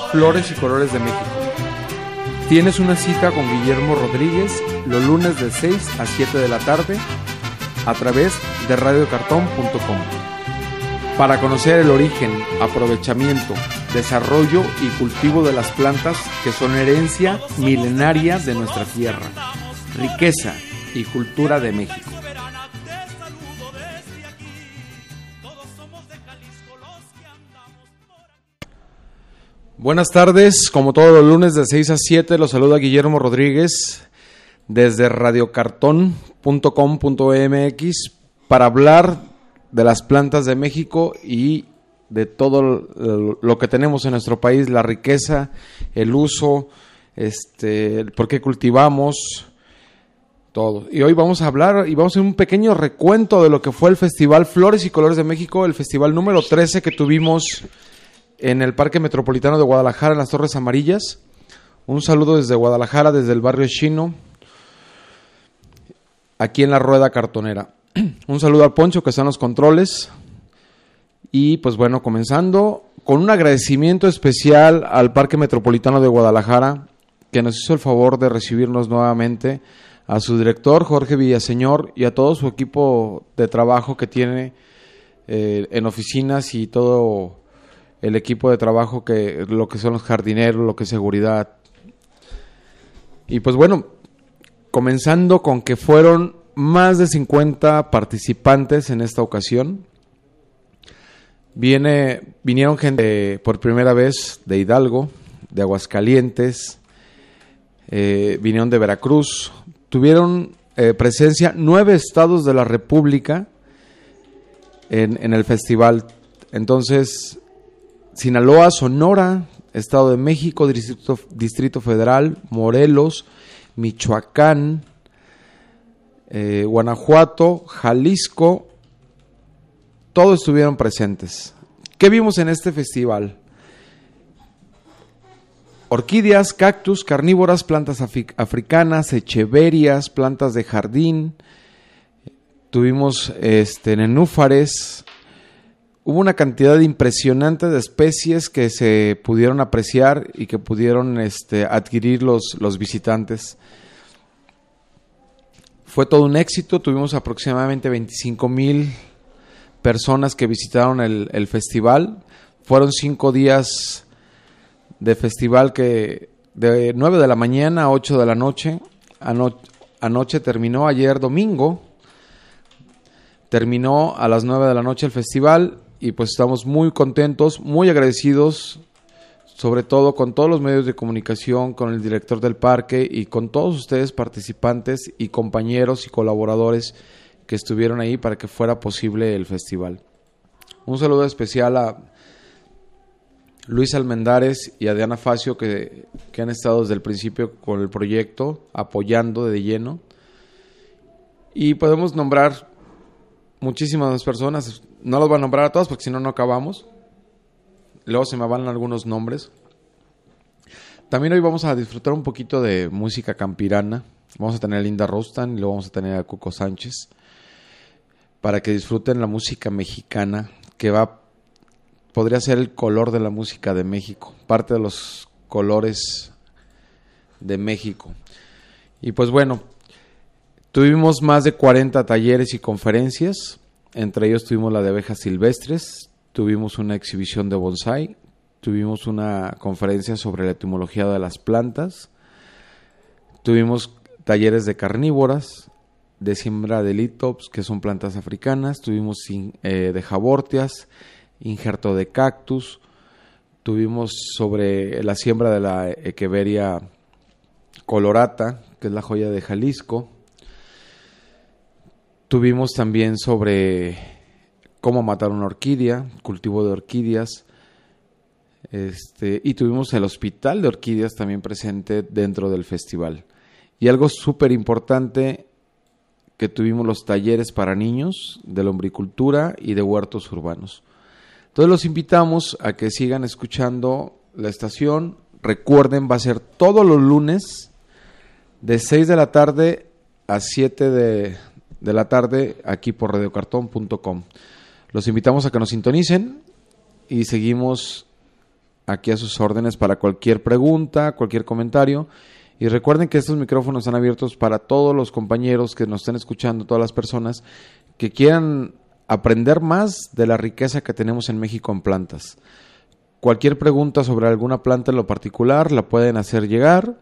Flores y Colores de México. Tienes una cita con Guillermo Rodríguez los lunes de 6 a 7 de la tarde a través de radiocartón.com para conocer el origen, aprovechamiento, desarrollo y cultivo de las plantas que son herencia milenaria de nuestra tierra, riqueza y cultura de México. Buenas tardes, como todos los lunes de 6 a 7 los saluda Guillermo Rodríguez desde radiocartón.com.mx para hablar de las plantas de México y de todo lo que tenemos en nuestro país, la riqueza, el uso, por qué cultivamos, todo. Y hoy vamos a hablar y vamos a hacer un pequeño recuento de lo que fue el Festival Flores y Colores de México, el festival número 13 que tuvimos en el Parque Metropolitano de Guadalajara, en las Torres Amarillas. Un saludo desde Guadalajara, desde el barrio chino, aquí en la Rueda Cartonera. Un saludo al Poncho que está en los controles. Y pues bueno, comenzando con un agradecimiento especial al Parque Metropolitano de Guadalajara, que nos hizo el favor de recibirnos nuevamente, a su director Jorge Villaseñor y a todo su equipo de trabajo que tiene en oficinas y todo el equipo de trabajo, que lo que son los jardineros, lo que es seguridad. Y pues bueno, comenzando con que fueron más de 50 participantes en esta ocasión. Vinieron gente por primera vez de Hidalgo, de Aguascalientes, vinieron de Veracruz. Tuvieron presencia 9 estados de la República en el festival. Entonces, Sinaloa, Sonora, Estado de México, Distrito Federal, Morelos, Michoacán, Guanajuato, Jalisco, todos estuvieron presentes. ¿Qué vimos en este festival? Orquídeas, cactus, carnívoras, plantas africanas, echeverias, plantas de jardín. Tuvimos nenúfares. Hubo una cantidad impresionante de especies que se pudieron apreciar y que pudieron adquirir los visitantes. Fue todo un éxito. Tuvimos aproximadamente 25,000 personas que visitaron el festival. Fueron 5 días de festival, que de 9 de la mañana a 8 de la noche. Anoche terminó, ayer domingo. Terminó a las 9 de la noche el festival. Y pues estamos muy contentos, muy agradecidos, sobre todo con todos los medios de comunicación, con el director del parque y con todos ustedes participantes y compañeros y colaboradores que estuvieron ahí para que fuera posible el festival. Un saludo especial a Luis Almendares y a Diana Facio que han estado desde el principio con el proyecto, apoyando de lleno. Y podemos nombrar muchísimas personas. No los voy a nombrar a todos porque si no, no acabamos. Luego se me van algunos nombres. También hoy vamos a disfrutar un poquito de música campirana. Vamos a tener a Linda Rostan y luego vamos a tener a Cuco Sánchez para que disfruten la música mexicana, que podría ser el color de la música de México, parte de los colores de México. Y pues bueno, tuvimos más de 40 talleres y conferencias. Entre ellos tuvimos la de abejas silvestres, tuvimos una exhibición de bonsái, tuvimos una conferencia sobre la etimología de las plantas, tuvimos talleres de carnívoras, de siembra de litops, que son plantas africanas, tuvimos de jabortias, injerto de cactus, tuvimos sobre la siembra de la Echeveria colorata, que es la joya de Jalisco. Tuvimos también sobre cómo matar una orquídea, cultivo de orquídeas, y tuvimos el hospital de orquídeas también presente dentro del festival. Y algo súper importante, que tuvimos los talleres para niños de lombricultura y de huertos urbanos. Entonces los invitamos a que sigan escuchando la estación. Recuerden, va a ser todos los lunes de 6 de la tarde a 7 de la tarde aquí por radiocartón.com. Los invitamos a que nos sintonicen y seguimos aquí a sus órdenes para cualquier pregunta, cualquier comentario. Y recuerden que estos micrófonos están abiertos para todos los compañeros que nos estén escuchando, todas las personas que quieran aprender más de la riqueza que tenemos en México en plantas. Cualquier pregunta sobre alguna planta en lo particular la pueden hacer llegar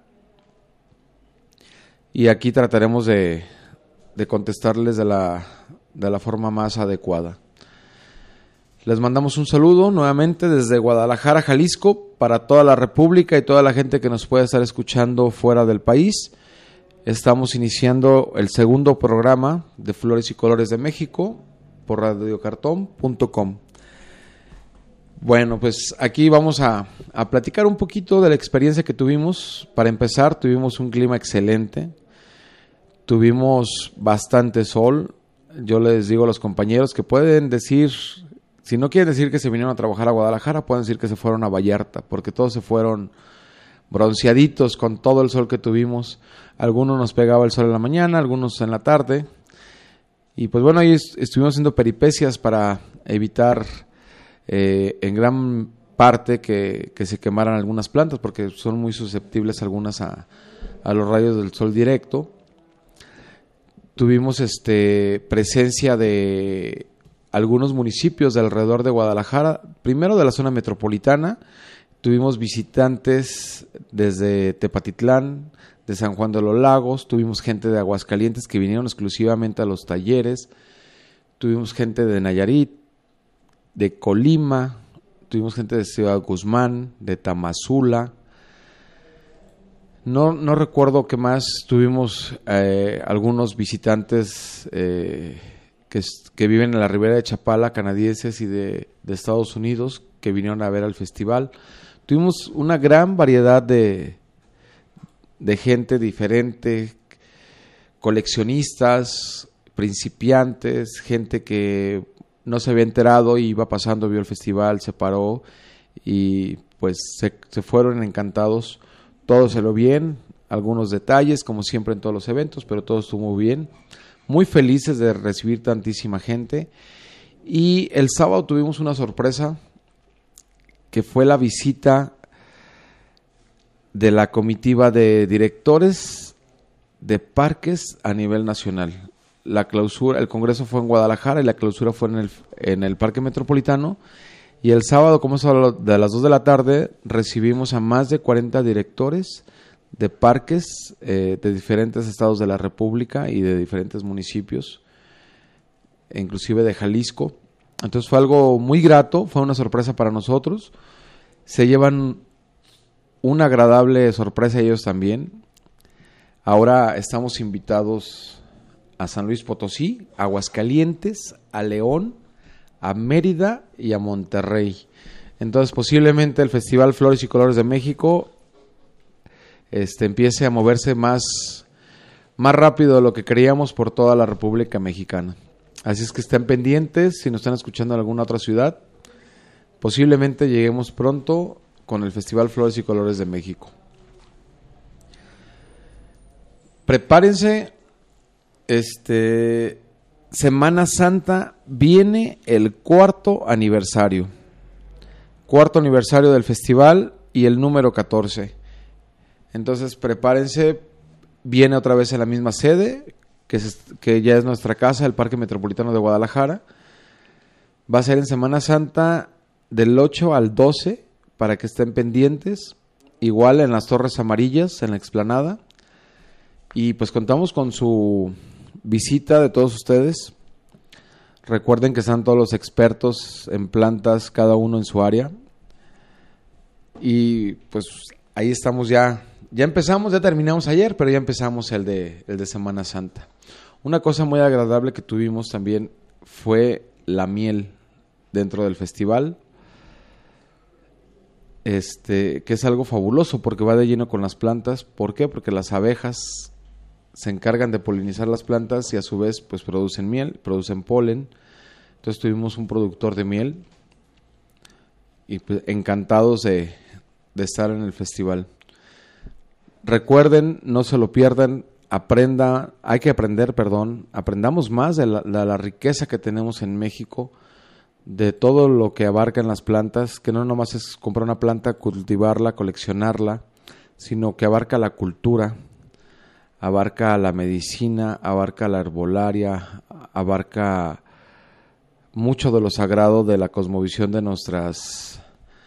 y aquí trataremos de contestarles de la forma más adecuada. Les mandamos un saludo nuevamente desde Guadalajara, Jalisco, para toda la República y toda la gente que nos puede estar escuchando fuera del país. Estamos iniciando el segundo programa de Flores y Colores de México por radiocartón.com. Bueno, pues aquí vamos a platicar un poquito de la experiencia que tuvimos. Para empezar, tuvimos un clima excelente, tuvimos bastante sol. Yo les digo a los compañeros que pueden decir, si no quieren decir que se vinieron a trabajar a Guadalajara, pueden decir que se fueron a Vallarta, porque todos se fueron bronceaditos con todo el sol que tuvimos. Algunos nos pegaba el sol en la mañana, algunos en la tarde. Y pues bueno, ahí estuvimos haciendo peripecias para evitar en gran parte que se quemaran algunas plantas, porque son muy susceptibles algunas a los rayos del sol directo. Tuvimos presencia de algunos municipios de alrededor de Guadalajara, primero de la zona metropolitana. Tuvimos visitantes desde Tepatitlán, de San Juan de los Lagos, tuvimos gente de Aguascalientes que vinieron exclusivamente a los talleres, tuvimos gente de Nayarit, de Colima, tuvimos gente de Ciudad Guzmán, de Tamazula. No recuerdo qué más. Tuvimos algunos visitantes que viven en la Ribera de Chapala, canadienses y de Estados Unidos, que vinieron a ver al festival. Tuvimos una gran variedad de gente diferente, coleccionistas, principiantes, gente que no se había enterado y iba pasando, vio el festival, se paró y pues se fueron encantados. Todo salió bien, algunos detalles como siempre en todos los eventos, pero todo estuvo muy bien. Muy felices de recibir tantísima gente. Y el sábado tuvimos una sorpresa que fue la visita de la comitiva de directores de parques a nivel nacional. La clausura, el congreso fue en Guadalajara y la clausura fue en el Parque Metropolitano. Y el sábado, como es a de las 2 de la tarde, recibimos a más de 40 directores de parques de diferentes estados de la República y de diferentes municipios, inclusive de Jalisco. Entonces fue algo muy grato, fue una sorpresa para nosotros. Se llevan una agradable sorpresa ellos también. Ahora estamos invitados a San Luis Potosí, a Aguascalientes, a León, a Mérida y a Monterrey. Entonces posiblemente el Festival Flores y Colores de México empiece a moverse más rápido de lo que creíamos por toda la República Mexicana. Así es que estén pendientes, si nos están escuchando en alguna otra ciudad, posiblemente lleguemos pronto con el Festival Flores y Colores de México. Prepárense, Semana Santa viene el cuarto aniversario del festival y el número 14. Entonces prepárense, viene otra vez en la misma sede, que ya es nuestra casa, el Parque Metropolitano de Guadalajara. Va a ser en Semana Santa del 8 al 12, para que estén pendientes, igual en las Torres Amarillas, en la explanada. Y pues contamos con su visita de todos ustedes. Recuerden que están todos los expertos en plantas, cada uno en su área. Y pues ahí estamos ya empezamos, ya terminamos ayer, pero ya empezamos el de Semana Santa. Una cosa muy agradable que tuvimos también fue la miel dentro del festival. Que es algo fabuloso porque va de lleno con las plantas. ¿Por qué? Porque las abejas se encargan de polinizar las plantas y a su vez pues producen miel, producen polen. Entonces tuvimos un productor de miel y pues, encantados de estar en el festival. Recuerden, no se lo pierdan, aprendamos más de la riqueza que tenemos en México, de todo lo que abarcan las plantas, que no nomás es comprar una planta, cultivarla, coleccionarla, sino que abarca la cultura, abarca la medicina, abarca la herbolaria, abarca mucho de lo sagrado de la cosmovisión de nuestros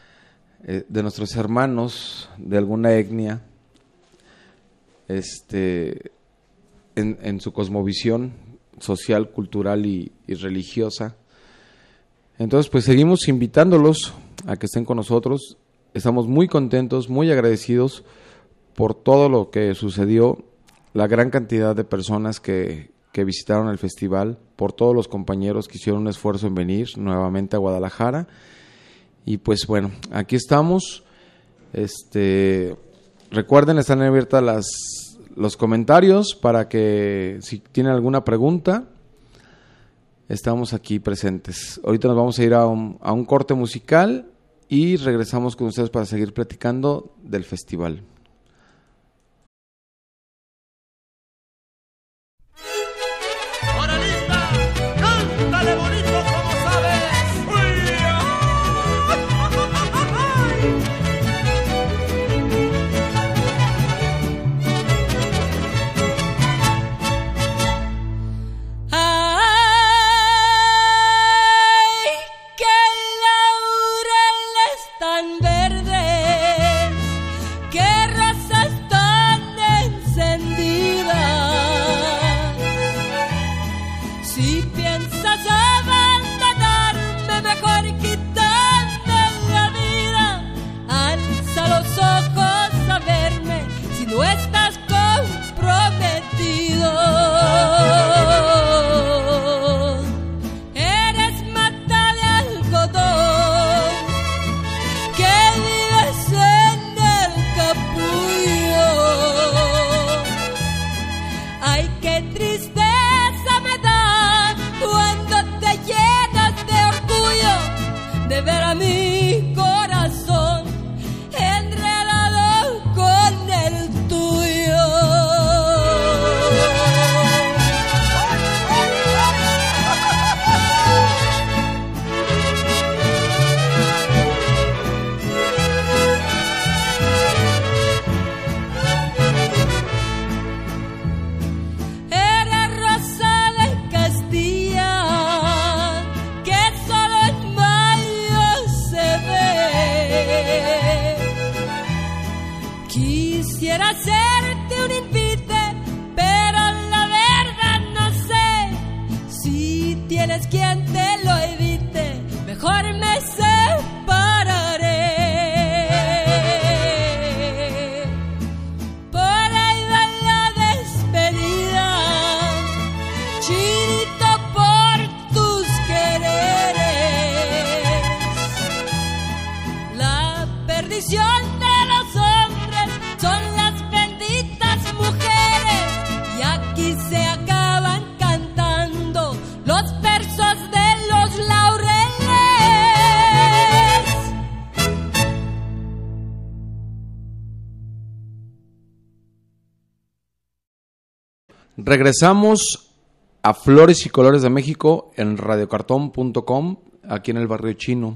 hermanos de alguna etnia, en su cosmovisión social, cultural y religiosa. Entonces, pues seguimos invitándolos a que estén con nosotros. Estamos muy contentos, muy agradecidos por todo lo que sucedió, la gran cantidad de personas que visitaron el festival, por todos los compañeros que hicieron un esfuerzo en venir nuevamente a Guadalajara. Y pues bueno, aquí estamos. Recuerden, están abiertas los comentarios para que si tienen alguna pregunta, estamos aquí presentes. Ahorita nos vamos a ir a un corte musical y regresamos con ustedes para seguir platicando del festival. Regresamos a Flores y Colores de México en radiocartón.com, aquí en el barrio chino.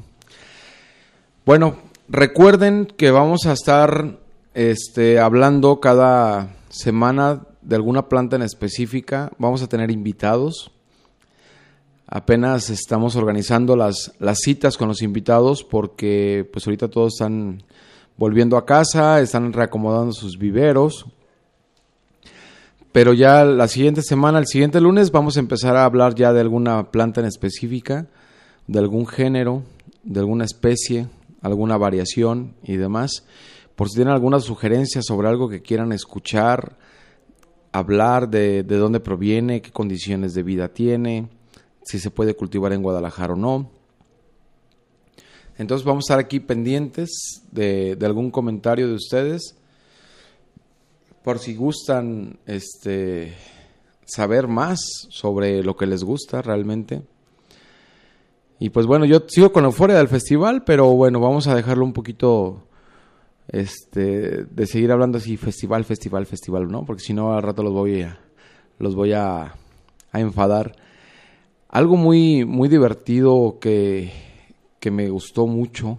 Bueno, recuerden que vamos a estar hablando cada semana de alguna planta en específica. Vamos a tener invitados. Apenas estamos organizando las citas con los invitados porque pues ahorita todos están volviendo a casa, están reacomodando sus viveros. Pero ya la siguiente semana, el siguiente lunes, vamos a empezar a hablar ya de alguna planta en específica, de algún género, de alguna especie, alguna variación y demás. Por si tienen alguna sugerencia sobre algo que quieran escuchar, hablar de dónde proviene, qué condiciones de vida tiene, si se puede cultivar en Guadalajara o no. Entonces vamos a estar aquí pendientes de algún comentario de ustedes. Por si gustan saber más sobre lo que les gusta realmente. Y pues bueno, yo sigo con la euforia del festival, pero bueno, vamos a dejarlo un poquito de seguir hablando así festival, ¿no? Porque si no al rato los voy a enfadar. Algo muy, muy divertido que me gustó mucho,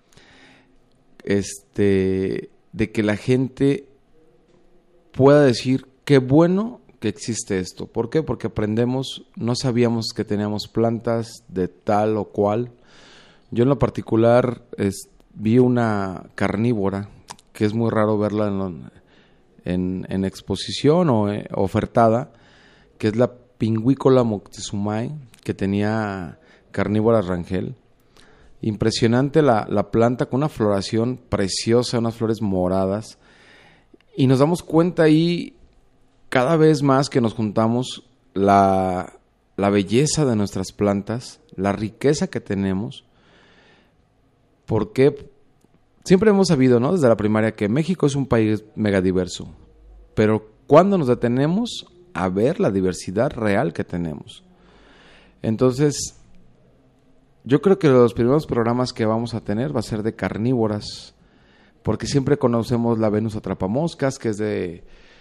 de que la gente pueda decir qué bueno que existe esto. ¿Por qué? Porque aprendemos, no sabíamos que teníamos plantas de tal o cual. Yo en lo particular vi una carnívora, que es muy raro verla en exposición o ofertada, que es la Pinguicola moctezumai, que tenía carnívoras rangel. Impresionante la planta, con una floración preciosa, unas flores moradas. Y nos damos cuenta ahí, cada vez más que nos juntamos, la belleza de nuestras plantas, la riqueza que tenemos. Porque siempre hemos sabido, ¿no?, desde la primaria, que México es un país megadiverso. Pero ¿cuándo nos detenemos a ver la diversidad real que tenemos? Entonces, yo creo que los primeros programas que vamos a tener va a ser de carnívoras, porque siempre conocemos la Venus atrapamoscas, que es de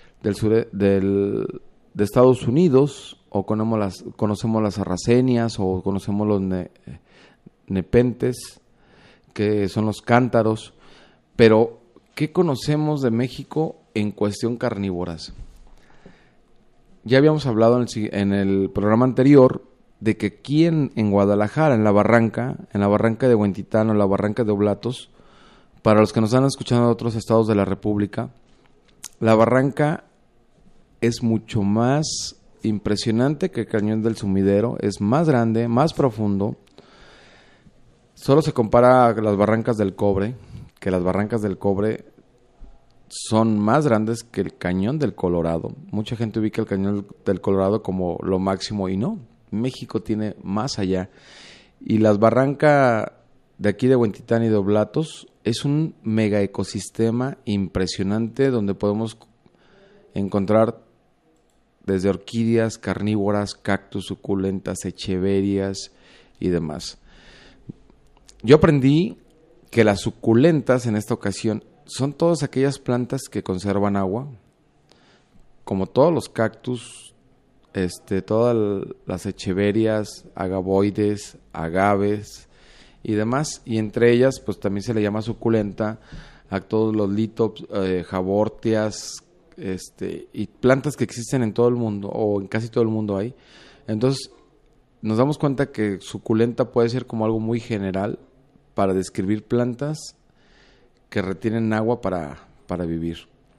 Estados Unidos, o conocemos las sarracenias, o conocemos los nepentes, que son los cántaros. Pero, ¿qué conocemos de México en cuestión carnívoras? Ya habíamos hablado en el programa anterior de que aquí en Guadalajara, en la barranca de Huentitán o en la barranca de Oblatos, para los que nos están escuchando de otros estados de la República, la barranca es mucho más impresionante que el Cañón del Sumidero, es más grande, más profundo. Solo se compara a las barrancas del Cobre, que las barrancas del Cobre son más grandes que el Cañón del Colorado. Mucha gente ubica el Cañón del Colorado como lo máximo, y no. México tiene más allá. Y las barrancas de aquí de Huentitán y de Oblatos es un mega ecosistema impresionante, donde podemos encontrar desde orquídeas carnívoras, cactus, suculentas, echeverias y demás. Yo aprendí que las suculentas en esta ocasión son todas aquellas plantas que conservan agua, como todos los cactus, todas las echeverias, agavoides, agaves y demás, y entre ellas pues también se le llama suculenta a todos los litops, jabortias, y plantas que existen en todo el mundo, o en casi todo el mundo hay. Entonces nos damos cuenta que suculenta puede ser como algo muy general para describir plantas que retienen agua para vivir.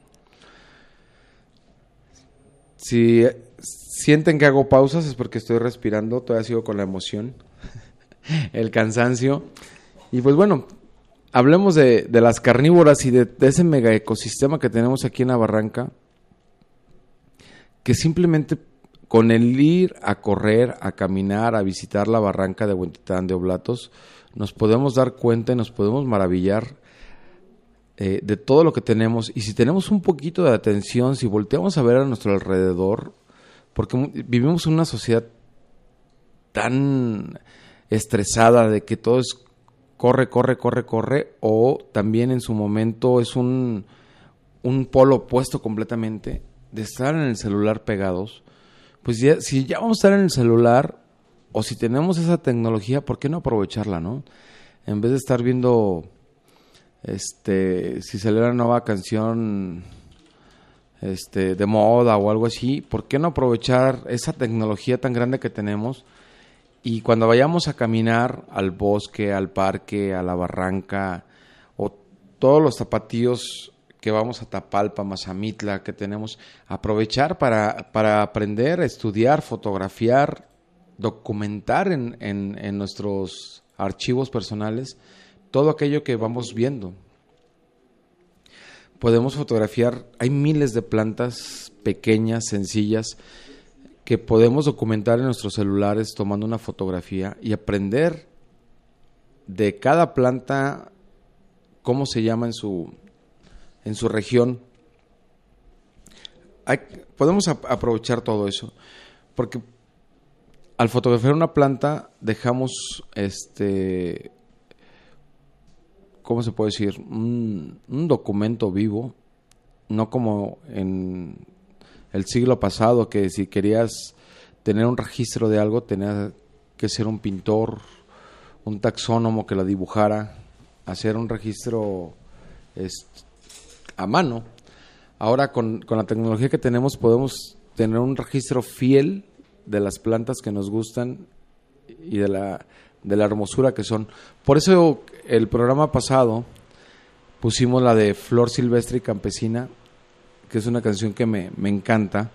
Si sienten que hago pausas es porque estoy respirando, todavía sigo con la emoción, el cansancio. Y pues bueno, hablemos de las carnívoras y de ese mega ecosistema que tenemos aquí en la barranca, que simplemente con el ir a correr, a caminar, a visitar la barranca de Huentitán de Oblatos, nos podemos dar cuenta y nos podemos maravillar de todo lo que tenemos. Y si tenemos un poquito de atención, si volteamos a ver a nuestro alrededor, porque vivimos en una sociedad tan estresada de que todo es corre, o también en su momento es un polo opuesto completamente, de estar en el celular pegados. Pues ya, si ya vamos a estar en el celular, o si tenemos esa tecnología, ¿por qué no aprovecharla, no? En vez de estar viendo si sale una nueva canción de moda o algo así, ¿por qué no aprovechar esa tecnología tan grande que tenemos? Y cuando vayamos a caminar al bosque, al parque, a la barranca, o todos los tapatíos que vamos a Tapalpa, Mazamitla, que tenemos, aprovechar para aprender, estudiar, fotografiar, documentar en nuestros archivos personales todo aquello que vamos viendo. Podemos fotografiar, hay miles de plantas pequeñas, sencillas, que podemos documentar en nuestros celulares tomando una fotografía y aprender de cada planta, cómo se llama en su región. Podemos aprovechar todo eso, porque al fotografiar una planta dejamos ¿cómo se puede decir? Un documento vivo, no como en el siglo pasado, que si querías tener un registro de algo tenías que ser un pintor, un taxónomo que la dibujara, hacer un registro a mano. Ahora con la tecnología que tenemos podemos tener un registro fiel de las plantas que nos gustan y de la hermosura que son. Por eso el programa pasado pusimos la de Flor Silvestre y Campesina, que es una canción que me encanta,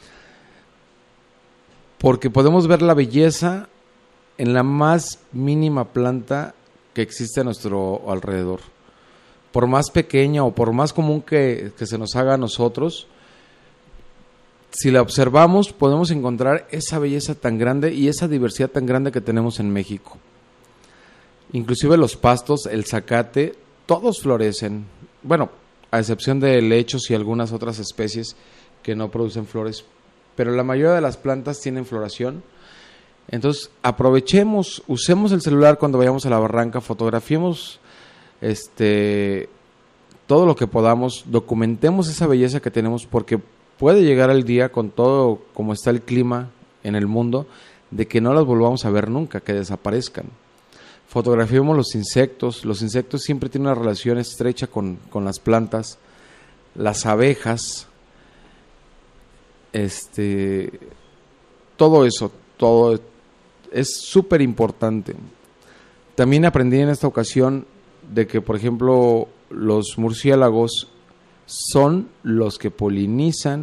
porque podemos ver la belleza en la más mínima planta que existe a nuestro alrededor. Por más pequeña o por más común que se nos haga a nosotros, si la observamos podemos encontrar esa belleza tan grande y esa diversidad tan grande que tenemos en México. Inclusive los pastos, el zacate, todos florecen. Bueno, a excepción de helechos y algunas otras especies que no producen flores, pero la mayoría de las plantas tienen floración. Entonces aprovechemos, usemos el celular cuando vayamos a la barranca, fotografiemos todo lo que podamos, documentemos esa belleza que tenemos, porque puede llegar el día, con todo como está el clima en el mundo, de que no las volvamos a ver nunca, que desaparezcan. Fotografiemos los insectos siempre tienen una relación estrecha con las plantas, las abejas, todo eso, todo es súper importante. También aprendí en esta ocasión de que, por ejemplo, los murciélagos son los que polinizan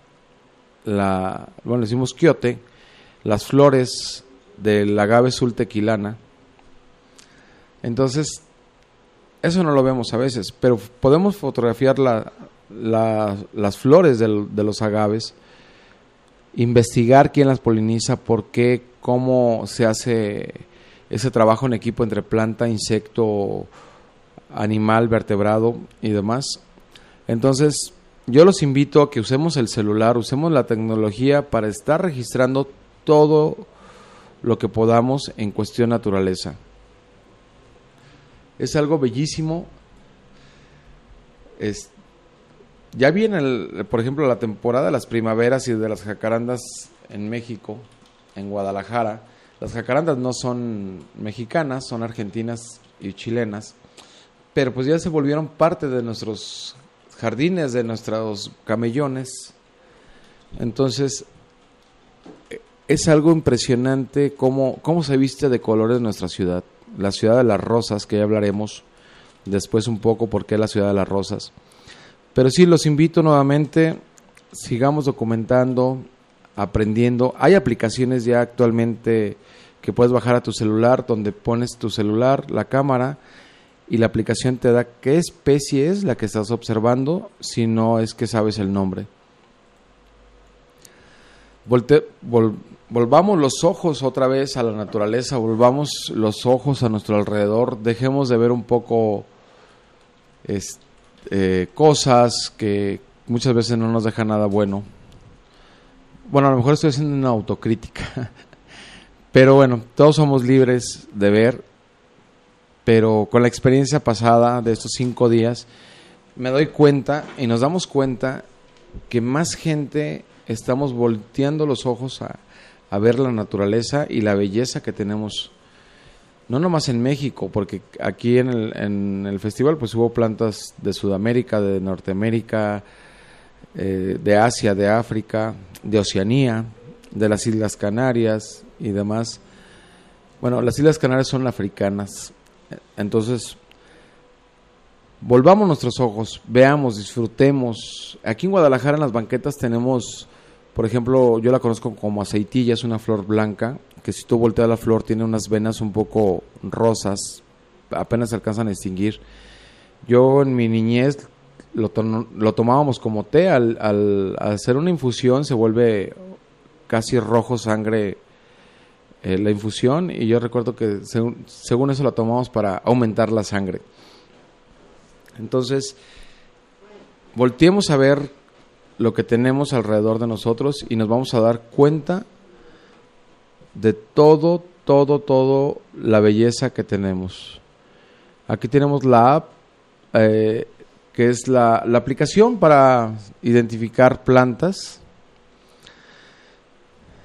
decimos quiote, las flores del agave sultequilana. Entonces, eso no lo vemos a veces, pero podemos fotografiar las flores de los agaves, investigar quién las poliniza, por qué, cómo se hace ese trabajo en equipo entre planta, insecto, animal, vertebrado y demás. Entonces, yo los invito a que usemos el celular, usemos la tecnología para estar registrando todo lo que podamos en cuestión naturaleza. Es algo bellísimo. Ya viene, por ejemplo, la temporada de las primaveras y de las jacarandas en México, en Guadalajara. Las jacarandas no son mexicanas, son argentinas y chilenas, pero pues ya se volvieron parte de nuestros jardines, de nuestros camellones. Entonces, es algo impresionante cómo se viste de colores nuestra ciudad. La ciudad de las rosas, que ya hablaremos después un poco por qué la ciudad de las rosas. Pero sí, los invito nuevamente, sigamos documentando, aprendiendo. Hay aplicaciones ya actualmente que puedes bajar a tu celular, donde pones tu celular, la cámara, y la aplicación te da qué especie es la que estás observando, si no es que sabes el nombre. Volvamos los ojos otra vez a la naturaleza, volvamos los ojos a nuestro alrededor, dejemos de ver un poco cosas que muchas veces no nos dejan nada bueno. Bueno, a lo mejor estoy haciendo una autocrítica, pero bueno, todos somos libres de ver, pero con la experiencia pasada de estos 5 días, me doy cuenta y nos damos cuenta que más gente estamos volteando los ojos a ver la naturaleza y la belleza que tenemos, no nomás en México, porque aquí en el festival pues hubo plantas de Sudamérica, de Norteamérica, de Asia, de África, de Oceanía, de las Islas Canarias y demás. Bueno, las Islas Canarias son africanas, entonces volvamos nuestros ojos, veamos, disfrutemos. Aquí en Guadalajara en las banquetas tenemos, por ejemplo, yo la conozco como aceitilla, es una flor blanca, que si tú volteas la flor tiene unas venas un poco rosas, apenas se alcanzan a distinguir. Yo en mi niñez lo tomábamos como té, al hacer una infusión se vuelve casi rojo sangre la infusión, y yo recuerdo que según eso la tomamos para aumentar la sangre. Entonces, volteemos a ver lo que tenemos alrededor de nosotros y nos vamos a dar cuenta de todo la belleza que tenemos. Aquí tenemos la app, que es la aplicación para identificar plantas.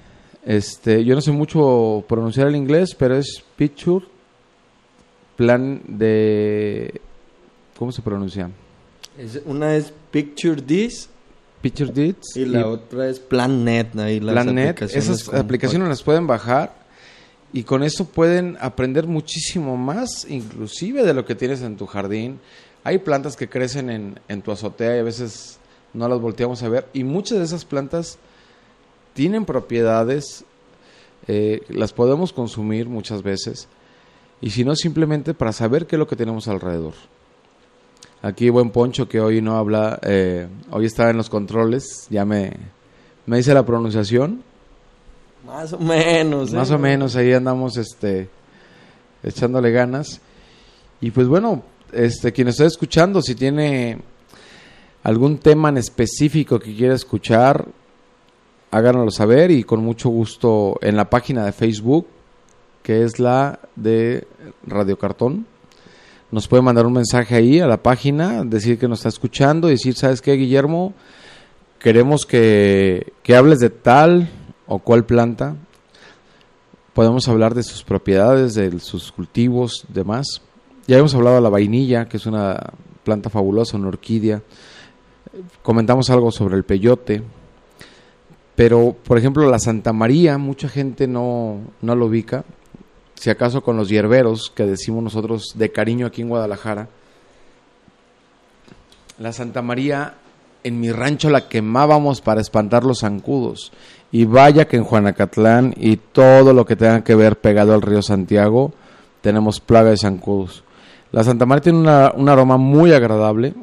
Yo no sé mucho pronunciar el inglés, pero es picture, plan de... ¿Cómo se pronuncia? Una es Picture This. Picture This. Y la otra es Planet. Ahí las Planet. Esas aplicaciones las pueden bajar y con eso pueden aprender muchísimo más, inclusive de lo que tienes en tu jardín. Hay plantas que crecen en tu azotea y a veces no las volteamos a ver. Y muchas de esas plantas tienen propiedades, las podemos consumir muchas veces. Y si no, simplemente para saber qué es lo que tenemos alrededor. Aquí buen Poncho, que hoy no habla, hoy está en los controles, ya me dice la pronunciación. Más o menos. Más o menos, ahí andamos echándole ganas. Y pues bueno, quien está escuchando, si tiene algún tema en específico que quiera escuchar, háganoslo saber y con mucho gusto en la página de Facebook, que es la de Radio Cartón. Nos puede mandar un mensaje ahí a la página, decir que nos está escuchando y decir, ¿sabes qué, Guillermo? Queremos que hables de tal o cual planta. Podemos hablar de sus propiedades, de sus cultivos, demás. Ya hemos hablado de la vainilla, que es una planta fabulosa, una orquídea. Comentamos algo sobre el peyote. Pero, por ejemplo, la Santa María, mucha gente no lo ubica. Si acaso con los hierberos, que decimos nosotros de cariño aquí en Guadalajara. La Santa María, en mi rancho la quemábamos para espantar los zancudos. Y vaya que en Juanacatlán y todo lo que tenga que ver pegado al río Santiago, tenemos plaga de zancudos. La Santa María tiene un aroma muy agradable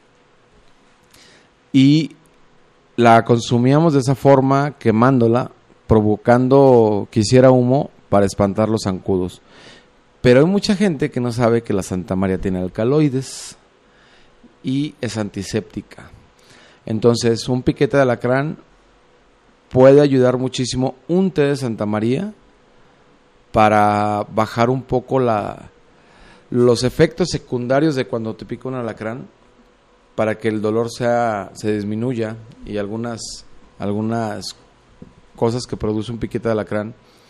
y la consumíamos de esa forma, quemándola, provocando que hiciera humo para espantar los zancudos. Pero hay mucha gente que no sabe que la Santa María tiene alcaloides y es antiséptica. Entonces, un piquete de alacrán puede ayudar muchísimo, un té de Santa María, para bajar un poco los efectos secundarios de cuando te pica un alacrán, para que el dolor se disminuya y algunas cosas que produce un piquete de alacrán.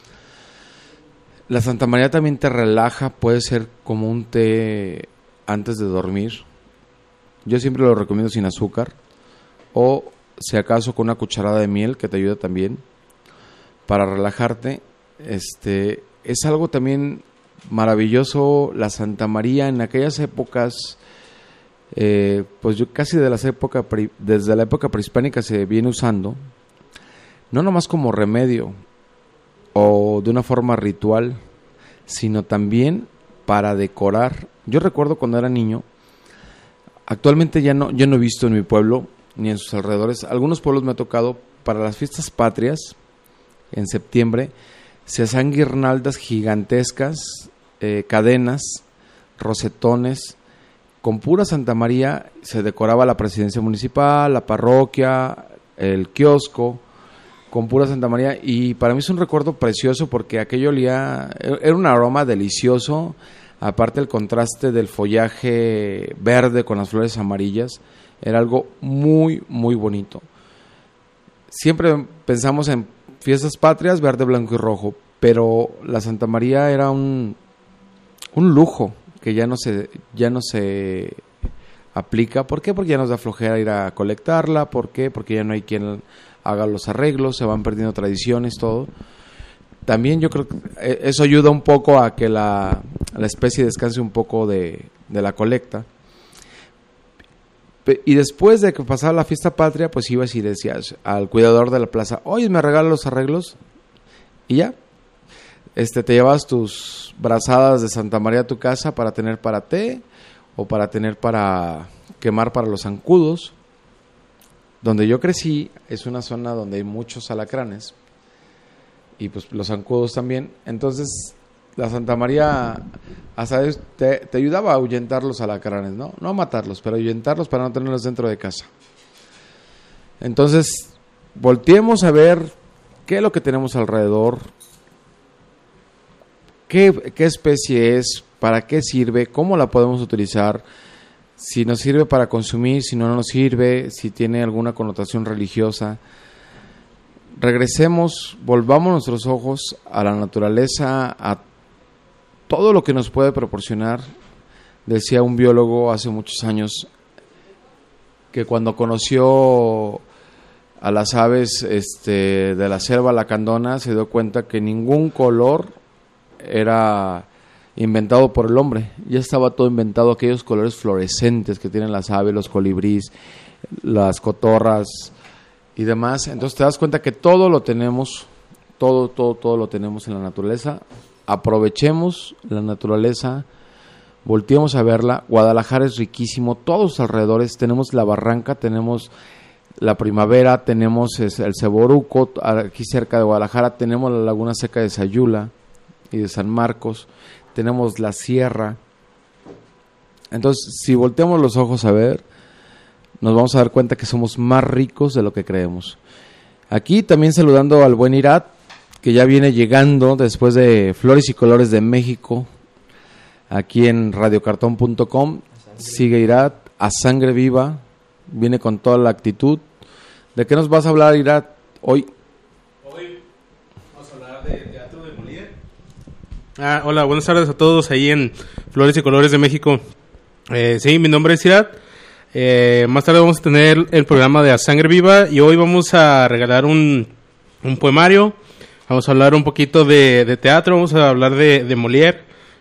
La Santa María también te relaja, puede ser como un té antes de dormir. Yo siempre lo recomiendo sin azúcar, o si acaso con una cucharada de miel, que te ayuda también para relajarte. Es algo también maravilloso la Santa María en aquellas épocas. Pues yo casi desde la época prehispánica se viene usando, no nomás como remedio o de una forma ritual, sino también para decorar. Yo recuerdo cuando era niño, actualmente yo no he visto en mi pueblo ni en sus alrededores, algunos pueblos me ha tocado, para las fiestas patrias en septiembre se hacían guirnaldas gigantescas, cadenas, rosetones. Con pura Santa María se decoraba la presidencia municipal, la parroquia, el kiosco, con pura Santa María. Y para mí es un recuerdo precioso porque aquello era un aroma delicioso. Aparte el contraste del follaje verde con las flores amarillas, era algo muy, muy bonito. Siempre pensamos en fiestas patrias, verde, blanco y rojo, pero la Santa María era un lujo que ya no se aplica. ¿Por qué? Porque ya nos da flojera ir a colectarla. ¿Por qué? Porque ya no hay quien haga los arreglos, se van perdiendo tradiciones, todo. También yo creo que eso ayuda un poco a que la especie descanse un poco de la colecta. Y después de que pasaba la fiesta patria, pues ibas y decías al cuidador de la plaza, oye, ¿me regalas los arreglos? Y ya. Te llevas tus brazadas de Santa María a tu casa para tener para té o para tener para quemar para los zancudos. Donde yo crecí es una zona donde hay muchos alacranes y pues los zancudos también. Entonces la Santa María hasta te ayudaba a ahuyentar los alacranes, ¿no? No a matarlos, pero a ahuyentarlos para no tenerlos dentro de casa. Entonces volteemos a ver qué es lo que tenemos alrededor. ¿Qué especie es? ¿Para qué sirve? ¿Cómo la podemos utilizar? Si nos sirve para consumir, si no nos sirve, si tiene alguna connotación religiosa. regresemos, volvamos nuestros ojos a la naturaleza, a todo lo que nos puede proporcionar. Decía un biólogo hace muchos años que cuando conoció a las aves de la selva lacandona se dio cuenta que ningún color era inventado por el hombre. Ya estaba todo inventado, aquellos colores fluorescentes que tienen las aves, los colibríes, las cotorras y demás. Entonces te das cuenta que todo lo tenemos, todo lo tenemos en la naturaleza. Aprovechemos la naturaleza, volteemos a verla. Guadalajara es riquísimo, todos sus alrededores, tenemos la Barranca, tenemos la Primavera, tenemos el Ceboruco, aquí cerca de Guadalajara, tenemos la Laguna Seca de Sayula y de San Marcos, tenemos la Sierra. Entonces, si volteamos los ojos a ver, nos vamos a dar cuenta que somos más ricos de lo que creemos. Aquí también saludando al buen Irat, que ya viene llegando después de Flores y Colores de México, aquí en radiocartón.com. Sigue Irat a sangre viva, viene con toda la actitud. ¿De qué nos vas a hablar, Irat, hoy? Hoy vamos a hablar de teatro de Molière. Hola, buenas tardes a todos ahí en Flores y Colores de México. Sí, mi nombre es Irat. Más tarde vamos a tener el programa de A Sangre Viva y hoy vamos a regalar un poemario. Vamos a hablar un poquito de teatro, vamos a hablar de Molière,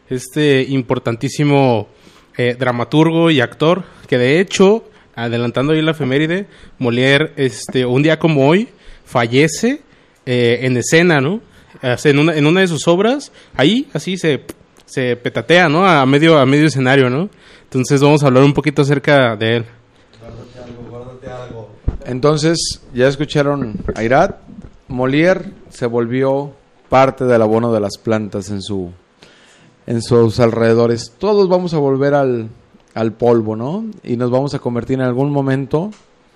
importantísimo dramaturgo y actor, que de hecho, adelantando ahí la efeméride, Molière, un día como hoy, fallece en escena, ¿no? En una de sus obras, ahí así se petatea, ¿no? A medio escenario, ¿no? Entonces vamos a hablar un poquito acerca de él. Guárdate algo. Entonces, ya escucharon a Irat. Molière se volvió parte del abono de las plantas en sus alrededores. Todos vamos a volver al polvo, ¿no? Y nos vamos a convertir en algún momento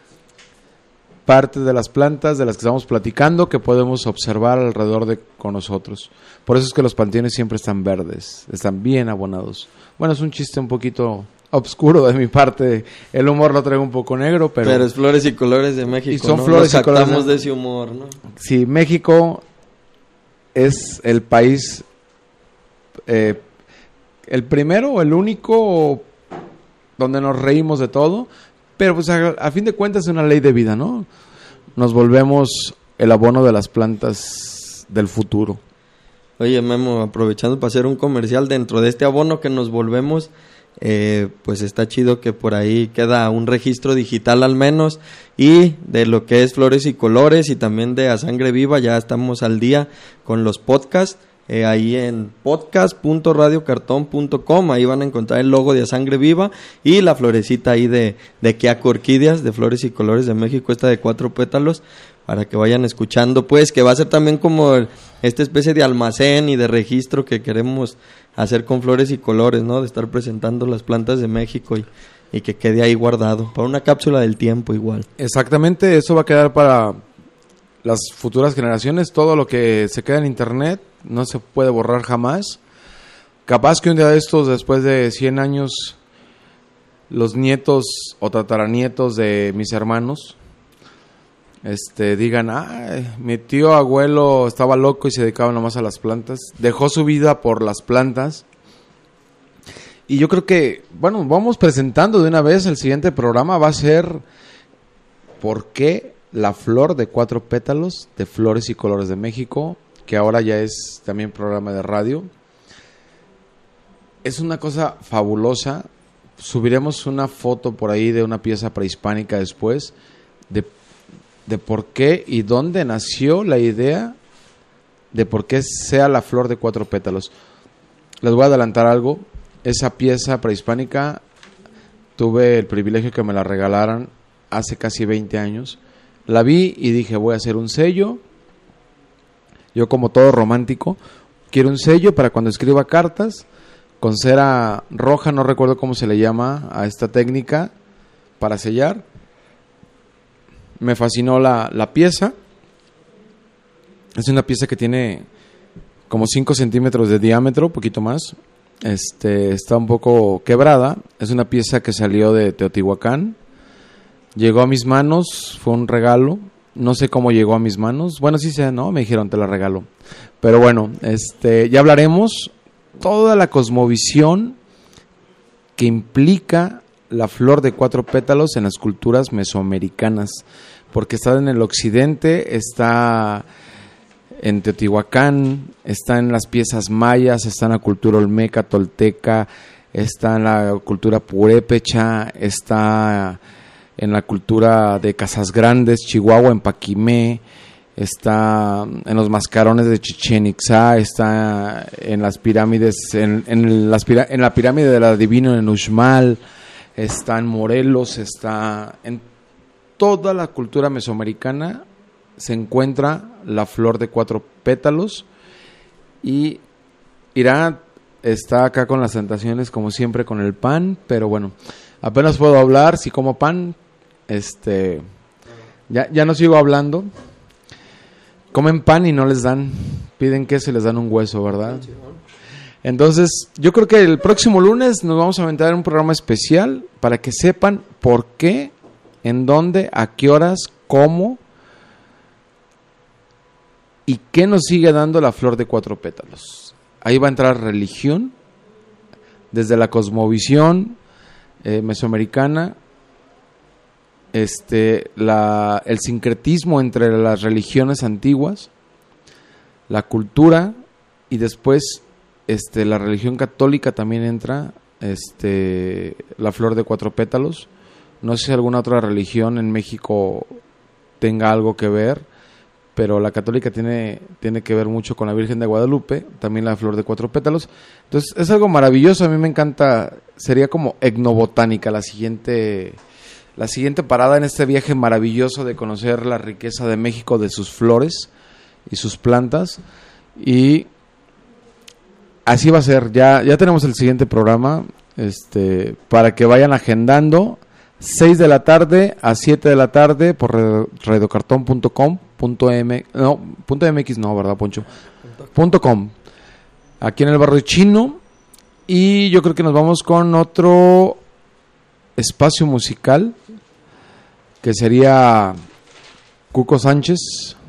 parte de las plantas de las que estamos platicando, que podemos observar alrededor con nosotros. Por eso es que los panteones siempre están verdes, están bien abonados. Bueno, es un chiste un poquito obscuro de mi parte, el humor lo traigo un poco negro, pero es Flores y Colores de México, y son ¿no? Flores Nos y Colores jactamos de ese humor, ¿no? Sí, México es el país, el primero o el único donde nos reímos de todo, pero pues a fin de cuentas es una ley de vida, ¿no? Nos volvemos el abono de las plantas del futuro. Oye, Memo, aprovechando para hacer un comercial, dentro de este abono que nos volvemos, pues está chido que por ahí queda un registro digital al menos, y de lo que es Flores y Colores y también de A Sangre Viva, ya estamos al día con los podcasts. Ahí en podcast.radiocartón.com, ahí van a encontrar el logo de A Sangre Viva y la florecita ahí de Quiaco Orquídeas, de Flores y Colores de México, esta de 4 pétalos, para que vayan escuchando, pues, que va a ser también como esta especie de almacén y de registro que queremos hacer con Flores y Colores, ¿no? De estar presentando las plantas de México y que quede ahí guardado, para una cápsula del tiempo igual. Exactamente, eso va a quedar para las futuras generaciones. Todo lo que se queda en internet no se puede borrar jamás. Capaz que un día de estos, después de 100 años, los nietos o tataranietos de mis hermanos digan, mi tío abuelo estaba loco y se dedicaba nomás a las plantas, dejó su vida por las plantas. Y yo creo que, bueno, vamos presentando de una vez. El siguiente programa va a ser ¿por qué la flor de 4 pétalos de Flores y Colores de México? Que ahora ya es también programa de radio. Es una cosa fabulosa. Subiremos una foto por ahí de una pieza prehispánica después de por qué y dónde nació la idea de por qué sea la flor de 4 pétalos. Les voy a adelantar algo. Esa pieza prehispánica tuve el privilegio que me la regalaran hace casi 20 años. La vi y dije, voy a hacer un sello. Yo, como todo romántico, quiero un sello para cuando escriba cartas con cera roja, no recuerdo cómo se le llama a esta técnica para sellar. Me fascinó la pieza. Es una pieza que tiene como 5 centímetros de diámetro, poquito más. Está un poco quebrada. Es una pieza que salió de Teotihuacán. Llegó a mis manos, fue un regalo No sé cómo llegó a mis manos. Bueno, sí sé, ¿no? Me dijeron, te la regalo. Pero bueno, ya hablaremos toda la cosmovisión que implica la flor de 4 pétalos en las culturas mesoamericanas, porque está en el occidente, está en Teotihuacán, está en las piezas mayas, está en la cultura olmeca, tolteca, está en la cultura purépecha, está en la cultura de Casas Grandes, Chihuahua, en Paquimé, está en los mascarones de Chichén Itzá, está en las pirámides, en la pirámide del adivino en Uxmal, está en Morelos, está en toda la cultura mesoamericana se encuentra la flor de 4 pétalos. Y Irán está acá con las tentaciones, como siempre, con el pan, pero bueno, apenas puedo hablar. Si como pan, ya no sigo hablando. Comen pan y no les dan, piden queso y les dan un hueso, ¿verdad? Entonces, yo creo que el próximo lunes nos vamos a aventar un programa especial para que sepan por qué, en dónde, a qué horas, cómo y qué nos sigue dando la flor de 4 pétalos. Ahí va a entrar religión, desde la cosmovisión mesoamericana, el sincretismo entre las religiones antiguas, la cultura, y después la religión católica también entra, la flor de 4 pétalos. No sé si alguna otra religión en México tenga algo que ver, pero la católica tiene que ver mucho con la Virgen de Guadalupe, también la flor de 4 pétalos. Entonces es algo maravilloso, a mí me encanta. Sería como etnobotánica la siguiente parada en este viaje maravilloso de conocer la riqueza de México, de sus flores y sus plantas. Y así va a ser. Ya tenemos el siguiente programa, para que vayan agendando. 6 de la tarde a 7 de la tarde por radiocartón.com.mx, no, ¿verdad, Poncho? .com, aquí en el Barrio Chino. Y yo creo que nos vamos con otro espacio musical, que sería Cuco Sánchez.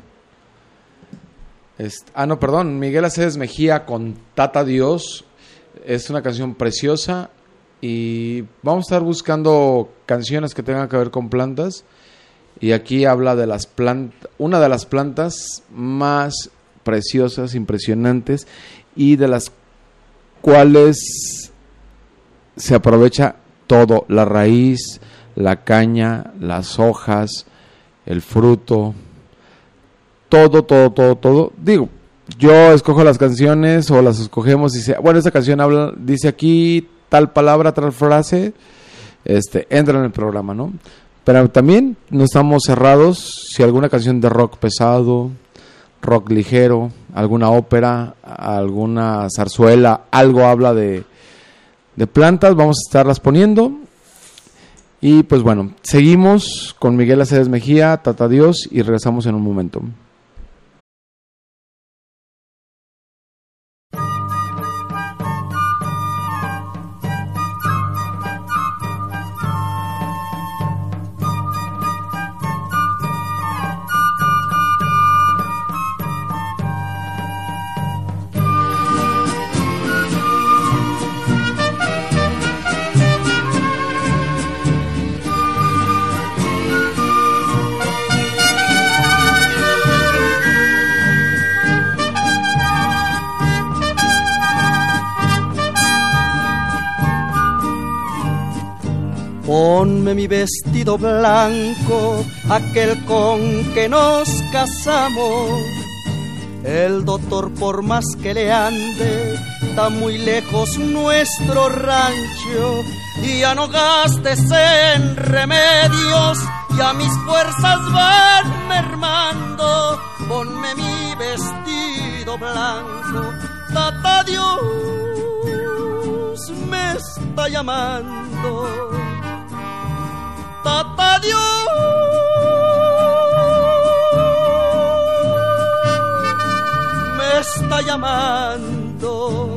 Miguel Aceves Mejía con Tata Dios. Es una canción preciosa. Y vamos a estar buscando canciones que tengan que ver con plantas. Y aquí habla de las plantas, una de las plantas más preciosas, impresionantes, y de las cuales se aprovecha todo: la raíz, la caña, las hojas, el fruto, todo. Digo, yo escojo las canciones, o las escogemos y dice, bueno, esta canción dice aquí tal palabra, tal frase, entra en el programa, ¿no? Pero también no estamos cerrados. Si alguna canción de rock pesado, rock ligero, alguna ópera, alguna zarzuela, algo habla de plantas, vamos a estarlas poniendo. Y pues bueno, seguimos con Miguel Aceves Mejía, Tata Dios, y regresamos en un momento. Ponme mi vestido blanco, aquel con que nos casamos. El doctor, por más que le ande, está muy lejos nuestro rancho. Y ya no gastes en remedios, ya mis fuerzas van mermando. Ponme mi vestido blanco, Tata Dios me está llamando. Tata Dios me está llamando.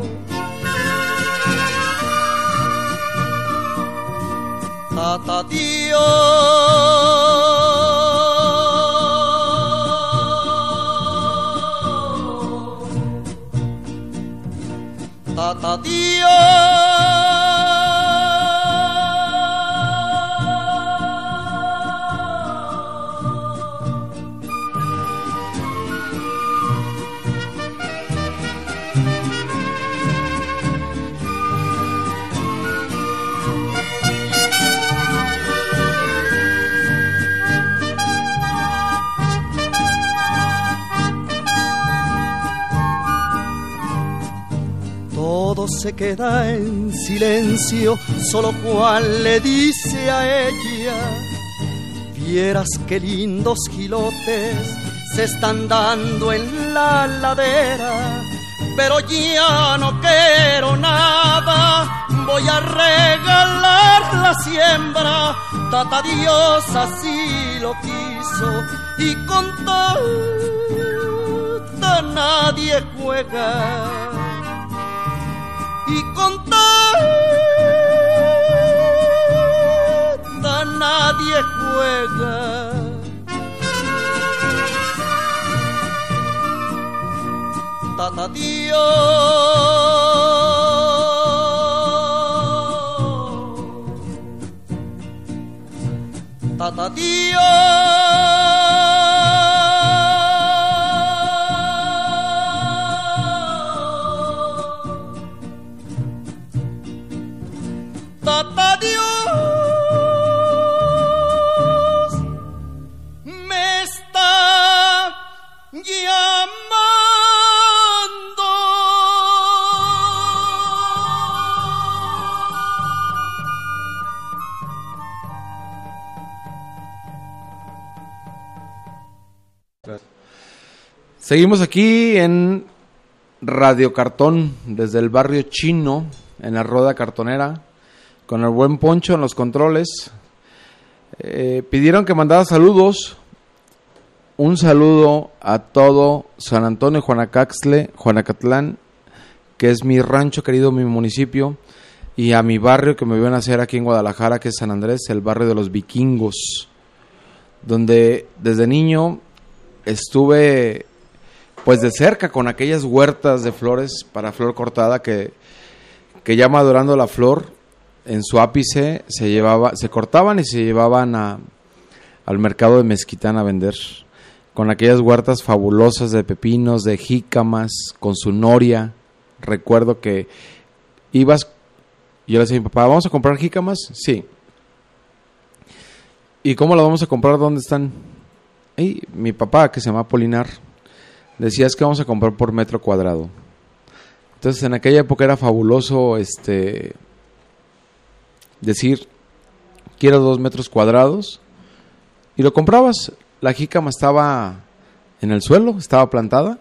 Tata Dios Tata Dios. Todo se queda en silencio, solo Juan le dice a ella: vieras qué lindos gilotes se están dando en la ladera, pero ya no quiero nada, voy a regalar la siembra, Tata Dios así lo quiso, y con todo nadie juega. Y con tanta nadie juega. Tata Dios. Tata Dios. Tata Dios me está llamando. Seguimos aquí en Radio Cartón, desde el barrio chino, en la Rueda Cartonera, con el buen Poncho en los controles. Pidieron que mandara saludos. Un saludo a todo San Antonio, Juanacatlán, que es mi rancho querido, mi municipio, y a mi barrio que me vio nacer aquí en Guadalajara, que es San Andrés, el barrio de los vikingos, donde desde niño estuve pues de cerca con aquellas huertas de flores para flor cortada que ya madurando la flor en su ápice se cortaban y se llevaban al mercado de Mezquitán a vender, con aquellas huertas fabulosas de pepinos, de jícamas, con su noria. Recuerdo que ibas, yo le decía a mi papá: ¿vamos a comprar jícamas? Sí. ¿Y cómo las vamos a comprar? ¿Dónde están? Y mi papá, que se llama Polinar, decía: es que vamos a comprar por metro cuadrado. Entonces en aquella época era fabuloso decir: quiero 2 metros cuadrados, y lo comprabas. La jícama estaba en el suelo, estaba plantada,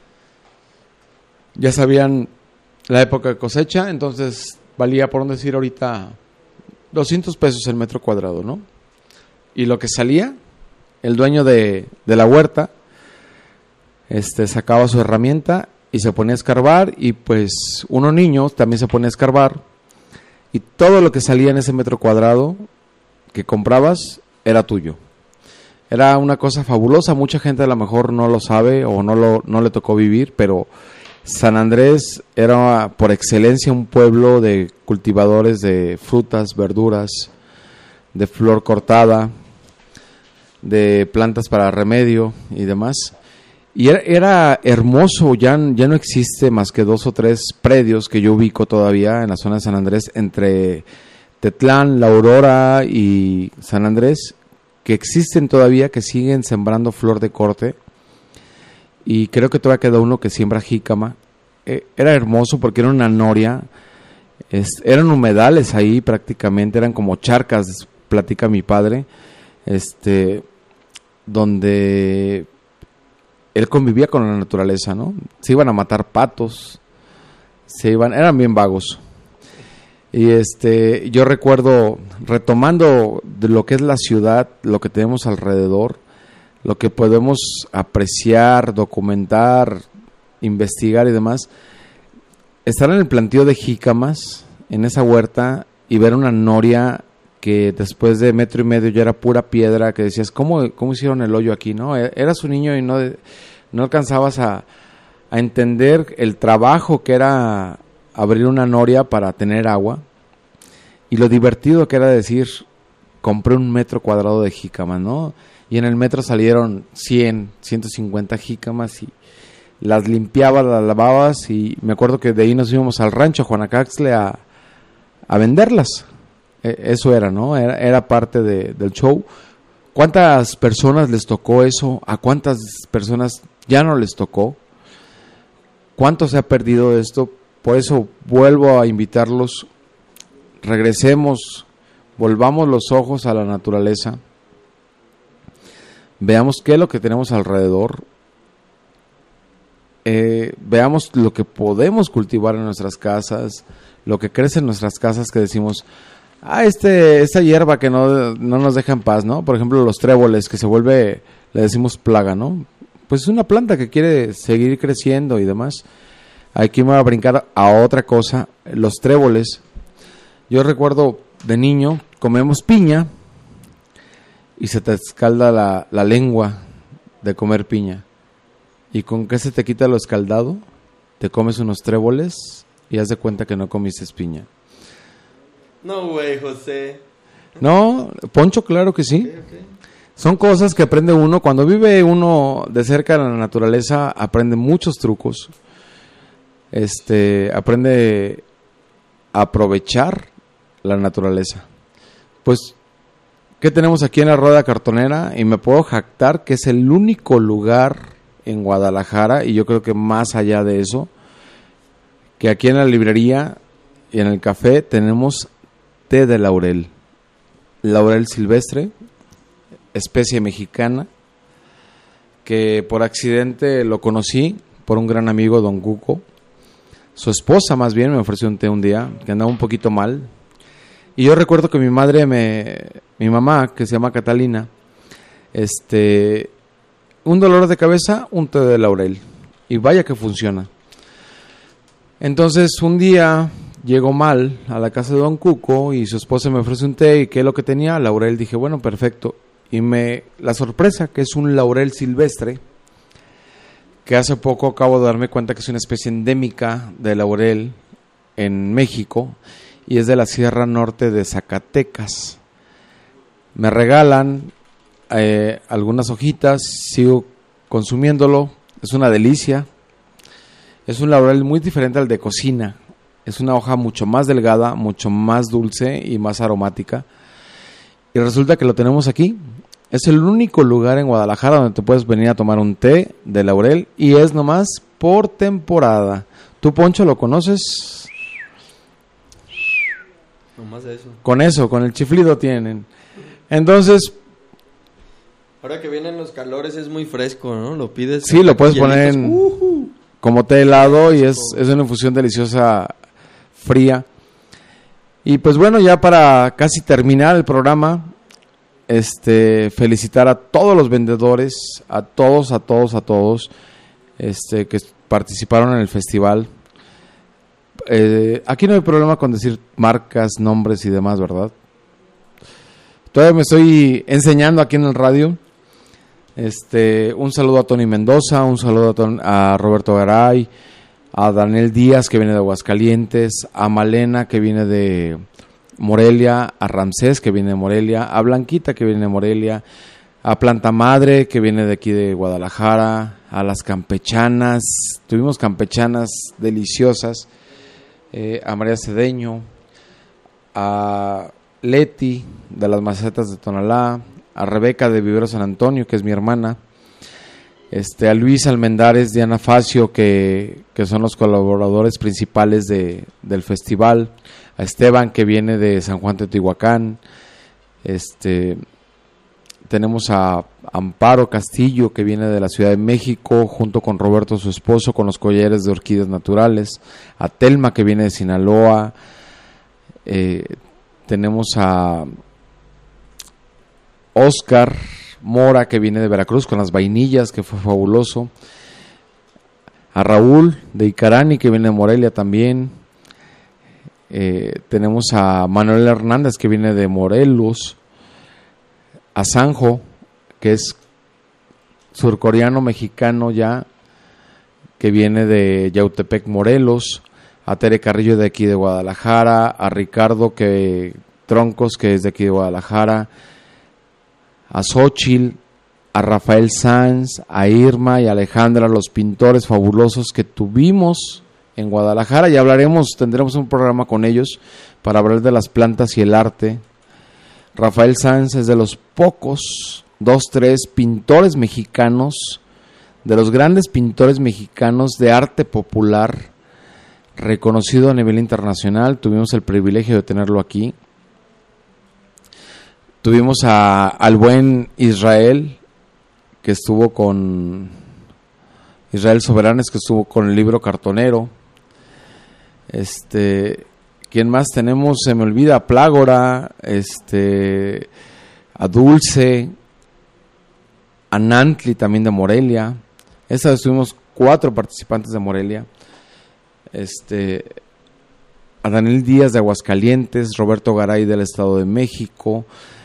ya sabían la época de cosecha, entonces valía, por no decir ahorita, 200 pesos el metro cuadrado, ¿no? Y lo que salía, el dueño de la huerta sacaba su herramienta y se ponía a escarbar, y pues uno niño también se ponía a escarbar, y todo lo que salía en ese metro cuadrado que comprabas era tuyo. Era una cosa fabulosa. Mucha gente a lo mejor no lo sabe o no le tocó vivir, pero San Andrés era por excelencia un pueblo de cultivadores de frutas, verduras, de flor cortada, de plantas para remedio y demás. Y era hermoso. Ya no existe más que 2 o 3 predios que yo ubico todavía en la zona de San Andrés, entre Tetlán, La Aurora y San Andrés, que existen todavía, que siguen sembrando flor de corte, y creo que todavía queda uno que siembra jícama. Era hermoso porque era una noria, eran humedales ahí prácticamente, eran como charcas, platica mi padre, donde él convivía con la naturaleza, ¿no? Se iban a matar patos, eran bien vagos. Y yo recuerdo, retomando de lo que es la ciudad, lo que tenemos alrededor, lo que podemos apreciar, documentar, investigar y demás, estar en el plantío de jícamas, en esa huerta, y ver una noria que después de 1.5 metros ya era pura piedra, que decías: ¿cómo hicieron el hoyo aquí? ¿No? Eras un niño y no alcanzabas a entender el trabajo que era abrir una noria para tener agua. Y lo divertido que era decir, compré 1 metro cuadrado de jícamas, ¿no? Y en el metro salieron 100, 150 jícamas y las limpiabas, las lavabas, y me acuerdo que de ahí nos íbamos al rancho, a Juanacaxtle, a venderlas. Eso era, ¿no? Era parte del show. ¿Cuántas personas les tocó eso? ¿A cuántas personas ya no les tocó? ¿Cuánto se ha perdido de esto? Por eso vuelvo a invitarlos. Regresemos, volvamos los ojos a la naturaleza. Veamos qué es lo que tenemos alrededor. Veamos lo que podemos cultivar en nuestras casas, lo que crece en nuestras casas, que decimos, esta hierba que no nos deja en paz, ¿no? Por ejemplo, los tréboles, que se vuelve, le decimos plaga, ¿no? Pues es una planta que quiere seguir creciendo y demás. Aquí me voy a brincar a otra cosa, los tréboles. Yo recuerdo de niño, comemos piña y se te escalda la lengua de comer piña. ¿Y con qué se te quita lo escaldado? Te comes unos tréboles y haz de cuenta que no comiste piña. No, güey, José. No, Poncho, claro que sí. Okay. Son cosas que aprende uno. Cuando vive uno de cerca de la naturaleza, aprende muchos trucos. Aprende a aprovechar la naturaleza. Pues, ¿qué tenemos aquí en la Rueda Cartonera? Y me puedo jactar que es el único lugar en Guadalajara, y yo creo que más allá de eso, que aquí en la librería y en el café tenemos té de laurel. Laurel silvestre, especie mexicana, que por accidente lo conocí por un gran amigo, don Cuco. Su esposa más bien me ofreció un té un día, que andaba un poquito mal. Y yo recuerdo que mi mamá, que se llama Catalina, un dolor de cabeza, un té de laurel. Y vaya que funciona. Entonces un día llego mal a la casa de don Cuco y su esposa me ofrece un té. ¿Y qué es lo que tenía? Laurel. Dije, bueno, perfecto. Y la sorpresa, que es un laurel silvestre, que hace poco acabo de darme cuenta que es una especie endémica de laurel en México y es de la Sierra Norte de Zacatecas. Me regalan algunas hojitas, sigo consumiéndolo, es una delicia. Es un laurel muy diferente al de cocina, es una hoja mucho más delgada, mucho más dulce y más aromática, y resulta que lo tenemos aquí. Es el único lugar en Guadalajara donde te puedes venir a tomar un té de laurel, y es nomás por temporada. ¿Tú, Poncho, lo conoces? Nomás eso. Con el chiflido tienen. Entonces, ahora que vienen los calores es muy fresco, ¿no? Lo pides. Sí, lo puedes poner como té helado y es una infusión deliciosa, fría. Y pues bueno, ya para casi terminar el programa, felicitar a todos los vendedores, a todos que participaron en el festival. Aquí no hay problema con decir marcas, nombres y demás, ¿verdad? Todavía me estoy enseñando aquí en el radio. Un saludo a Tony Mendoza, un saludo a Roberto Garay, a Daniel Díaz, que viene de Aguascalientes, a Malena, que viene de Morelia, a Ramsés, que viene de Morelia, a Blanquita, que viene de Morelia, a Planta Madre, que viene de aquí de Guadalajara, a las campechanas, tuvimos campechanas deliciosas, a María Cedeño, a Leti, de las Macetas de Tonalá, a Rebeca de Vivero San Antonio, que es mi hermana, a Luis Almendares, Diana Facio, que son los colaboradores principales del festival, a Esteban, que viene de San Juan Teotihuacán, tenemos a Amparo Castillo, que viene de la Ciudad de México, junto con Roberto, su esposo, con los collares de orquídeas naturales, a Telma, que viene de Sinaloa, tenemos a Oscar Mora, que viene de Veracruz, con las vainillas, que fue fabuloso, a Raúl de Icarani, que viene de Morelia también, tenemos a Manuel Hernández, que viene de Morelos, a Sanjo, que es surcoreano mexicano ya, que viene de Yautepec, Morelos, a Tere Carrillo de aquí de Guadalajara, a Ricardo Troncos, que es de aquí de Guadalajara, a Xochitl, a Rafael Sanz, a Irma y a Alejandra, los pintores fabulosos que tuvimos en Guadalajara, y tendremos un programa con ellos para hablar de las plantas y el arte. Rafael Sanz es de los pocos, 2-3 pintores mexicanos, de los grandes pintores mexicanos de arte popular, reconocido a nivel internacional. Tuvimos el privilegio de tenerlo aquí. Tuvimos al buen Israel, que estuvo con Israel Soberanes, que estuvo con el libro Cartonero. ¿Quién más tenemos? Se me olvida, a Plágora, a Dulce, a Nantli también de Morelia. Esta vez tuvimos 4 participantes de Morelia. A Daniel Díaz de Aguascalientes, Roberto Garay del Estado de México.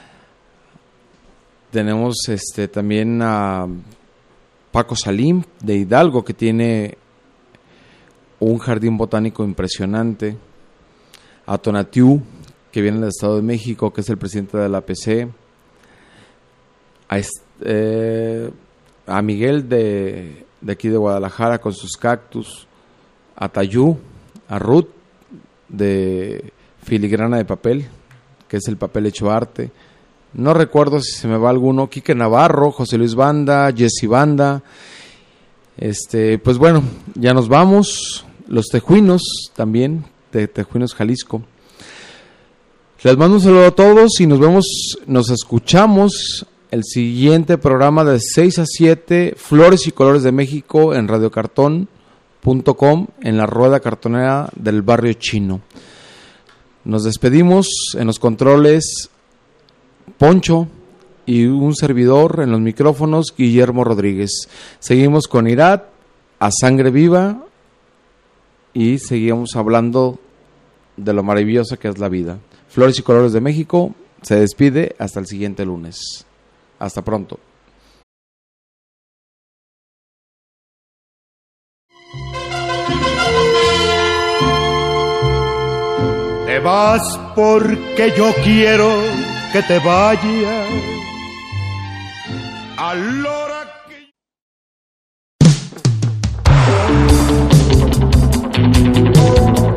Tenemos también a Paco Salim de Hidalgo, que tiene un jardín botánico impresionante. A Tonatiu, que viene del Estado de México, que es el presidente de la APC. A Miguel de aquí de Guadalajara con sus cactus. A Tayú, a Ruth de Filigrana de Papel, que es el papel hecho arte. No recuerdo si se me va alguno. Quique Navarro, José Luis Banda, Jessy Banda. Pues bueno, ya nos vamos. Los tejuinos también, de Tejuinos Jalisco. Les mando un saludo a todos y nos escuchamos el siguiente programa de 6 a 7, Flores y Colores de México, en radiocartón.com, en la rueda cartonera del barrio chino. Nos despedimos. En los controles, Poncho, y un servidor en los micrófonos, Guillermo Rodríguez. Seguimos con Irat, a sangre viva, y seguimos hablando de lo maravillosa que es la vida. Flores y Colores de México se despide hasta el siguiente lunes. Hasta pronto. Te vas porque yo quiero que te vayas. A la hora